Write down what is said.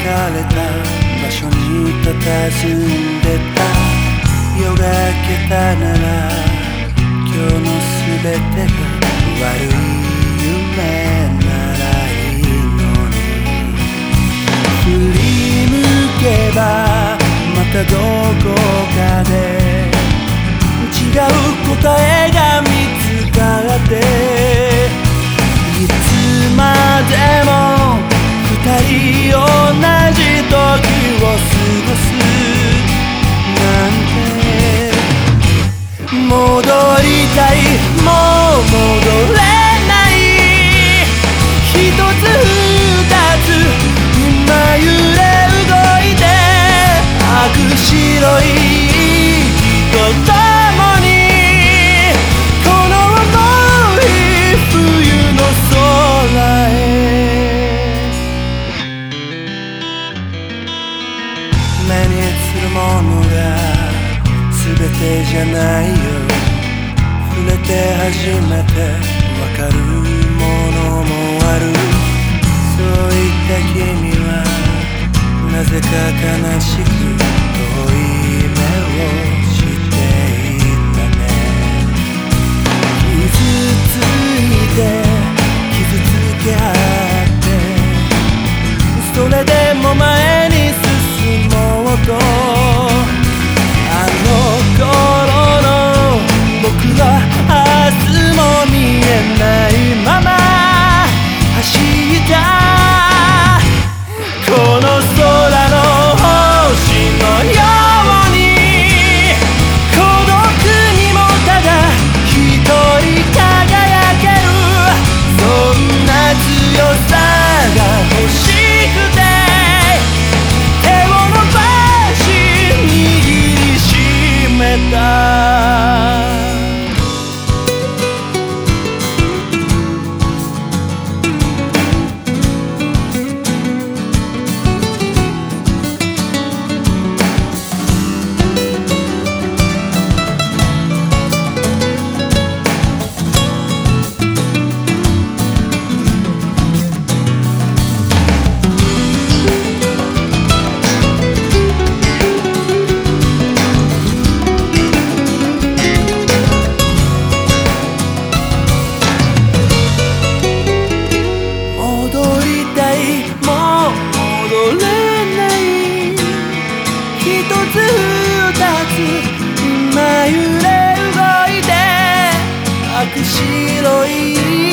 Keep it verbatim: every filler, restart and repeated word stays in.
れた場所に佇んでた。夜が明けたなら今日のすべてが悪い夢ならいいのに。振り向けばまたどこかで違う答えが見つかって、いつまでも二人同じ時を過ごすなんて。戻りたい、もう戻れない。一つ二つ今揺れ動いて赤白い息とともにこの重い冬の空へ。目に映るものが全てじゃないよ。触れて初めてわかるものもある。そういった君はなぜか悲しく遠い目をしていたね。傷ついて傷つけ合ってそれでも前に進もうと。あの頃の僕は明日も見えないまま走った。この空の星のように孤独にもただ一人輝ける。そんな強さが欲しくて手を伸ばし握りしめた。今揺れ動いて赤白い